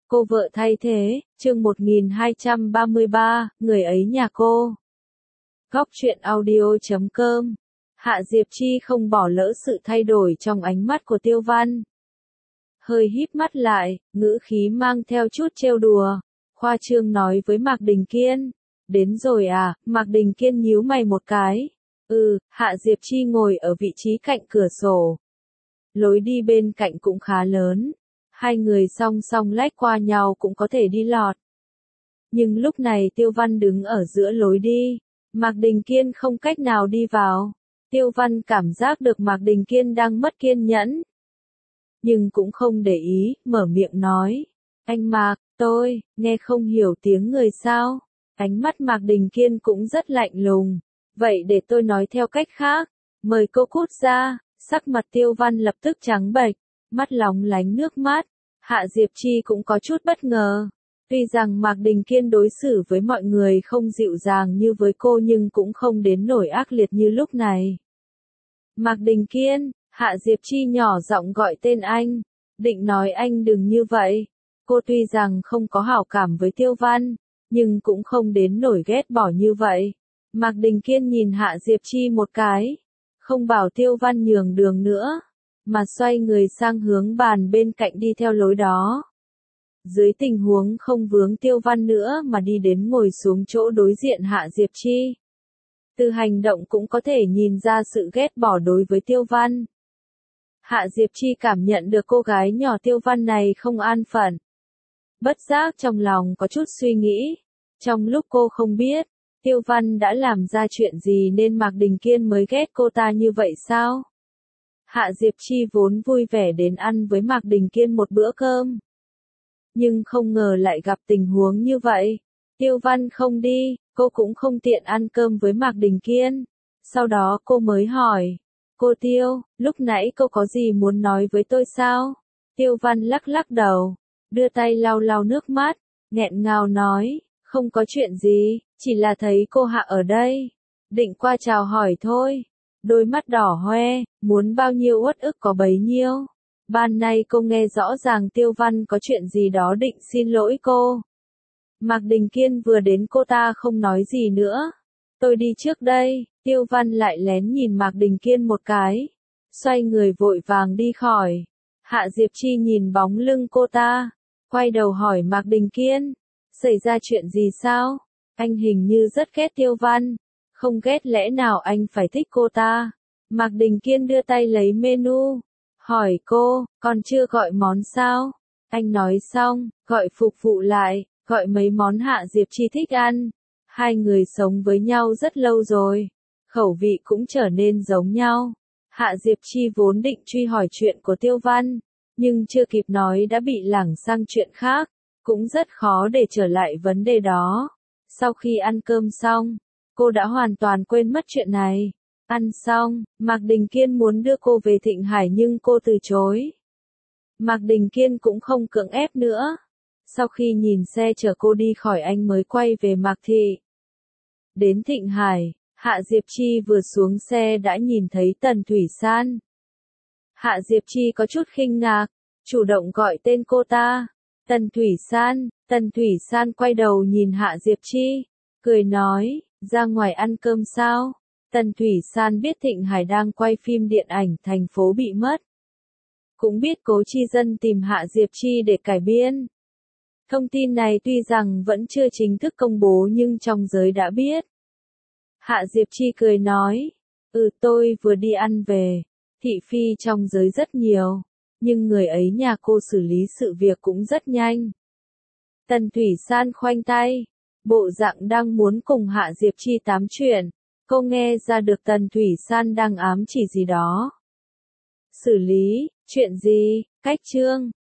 Cô vợ thay thế, chương 1233, người ấy nhà cô. Góc truyện audio.com. Hạ Diệp Chi không bỏ lỡ sự thay đổi trong ánh mắt của Tiêu Văn. Hơi híp mắt lại, ngữ khí mang theo chút trêu đùa. Khoa trương nói với Mạc Đình Kiên. Đến rồi à, Mạc Đình Kiên nhíu mày một cái. Hạ Diệp Chi ngồi ở vị trí cạnh cửa sổ. Lối đi bên cạnh cũng khá lớn. Hai người song song lách qua nhau cũng có thể đi lọt. Nhưng lúc này Tiêu Văn đứng ở giữa lối đi. Mạc Đình Kiên không cách nào đi vào. Tiêu Văn cảm giác được Mạc Đình Kiên đang mất kiên nhẫn. Nhưng cũng không để ý, mở miệng nói. Anh Mạc, tôi, nghe không hiểu tiếng người sao. Ánh mắt Mạc Đình Kiên cũng rất lạnh lùng. Vậy để tôi nói theo cách khác. Mời cô cút ra. Sắc mặt Tiêu Văn lập tức trắng bệch. Mắt lóng lánh nước mắt. Hạ Diệp Chi cũng có chút bất ngờ. Tuy rằng Mạc Đình Kiên đối xử với mọi người không dịu dàng như với cô nhưng cũng không đến nổi ác liệt như lúc này. Mạc Đình Kiên, Hạ Diệp Chi nhỏ giọng gọi tên anh. Định nói anh đừng như vậy. Cô tuy rằng không có hảo cảm với Tiêu Văn, nhưng cũng không đến nổi ghét bỏ như vậy. Mạc Đình Kiên nhìn Hạ Diệp Chi một cái. Không bảo Tiêu Văn nhường đường nữa. Mà xoay người sang hướng bàn bên cạnh đi theo lối đó. Dưới tình huống không vướng Tiêu Văn nữa mà đi đến ngồi xuống chỗ đối diện Hạ Diệp Chi. Từ hành động cũng có thể nhìn ra sự ghét bỏ đối với Tiêu Văn. Hạ Diệp Chi cảm nhận được cô gái nhỏ Tiêu Văn này không an phận. Bất giác trong lòng có chút suy nghĩ. Trong lúc cô không biết, Tiêu Văn đã làm ra chuyện gì nên Mạc Đình Kiên mới ghét cô ta như vậy sao? Hạ Diệp Chi vốn vui vẻ đến ăn với Mạc Đình Kiên một bữa cơm. Nhưng không ngờ lại gặp tình huống như vậy. Tiêu Văn không đi, cô cũng không tiện ăn cơm với Mạc Đình Kiên. Sau đó cô mới hỏi. Cô Tiêu, lúc nãy cô có gì muốn nói với tôi sao? Tiêu Văn lắc lắc đầu, đưa tay lau lau nước mắt, nghẹn ngào nói. Không có chuyện gì, chỉ là thấy cô Hạ ở đây. Định qua chào hỏi thôi. Đôi mắt đỏ hoe, muốn bao nhiêu uất ức có bấy nhiêu. Ban nay cô nghe rõ ràng Tiêu Văn có chuyện gì đó định xin lỗi cô. Mạc Đình Kiên vừa đến cô ta không nói gì nữa. Tôi đi trước đây, Tiêu Văn lại lén nhìn Mạc Đình Kiên một cái. Xoay người vội vàng đi khỏi. Hạ Diệp Chi nhìn bóng lưng cô ta. Quay đầu hỏi Mạc Đình Kiên. Xảy ra chuyện gì sao? Anh hình như rất ghét Tiêu Văn. Không ghét lẽ nào anh phải thích cô ta? Mạc Đình Kiên đưa tay lấy menu. Hỏi cô, còn chưa gọi món sao? Anh nói xong, gọi phục vụ lại, gọi mấy món Hạ Diệp Chi thích ăn. Hai người sống với nhau rất lâu rồi. Khẩu vị cũng trở nên giống nhau. Hạ Diệp Chi vốn định truy hỏi chuyện của Tiêu Văn. Nhưng chưa kịp nói đã bị lảng sang chuyện khác. Cũng rất khó để trở lại vấn đề đó. Sau khi ăn cơm xong, cô đã hoàn toàn quên mất chuyện này. Ăn xong, Mạc Đình Kiên muốn đưa cô về Thịnh Hải nhưng cô từ chối. Mạc Đình Kiên cũng không cưỡng ép nữa. Sau khi nhìn xe chở cô đi khỏi anh mới quay về Mạc Thị. Đến Thịnh Hải, Hạ Diệp Chi vừa xuống xe đã nhìn thấy Tần Thủy San. Hạ Diệp Chi có chút khinh ngạc, chủ động gọi tên cô ta. Tần Thủy San quay đầu nhìn Hạ Diệp Chi, cười nói, ra ngoài ăn cơm sao? Tần Thủy San biết Thịnh Hải đang quay phim điện ảnh Thành phố bị mất. Cũng biết Cố Chi Dân tìm Hạ Diệp Chi để cải biên. Thông tin này tuy rằng vẫn chưa chính thức công bố nhưng trong giới đã biết. Hạ Diệp Chi cười nói, tôi vừa đi ăn về, thị phi trong giới rất nhiều, nhưng người ấy nhà cô xử lý sự việc cũng rất nhanh. Tần Thủy San khoanh tay, bộ dạng đang muốn cùng Hạ Diệp Chi tám chuyện. Cô nghe ra được Tần Thủy San đang ám chỉ gì đó. Xử lý, chuyện gì, cách chương.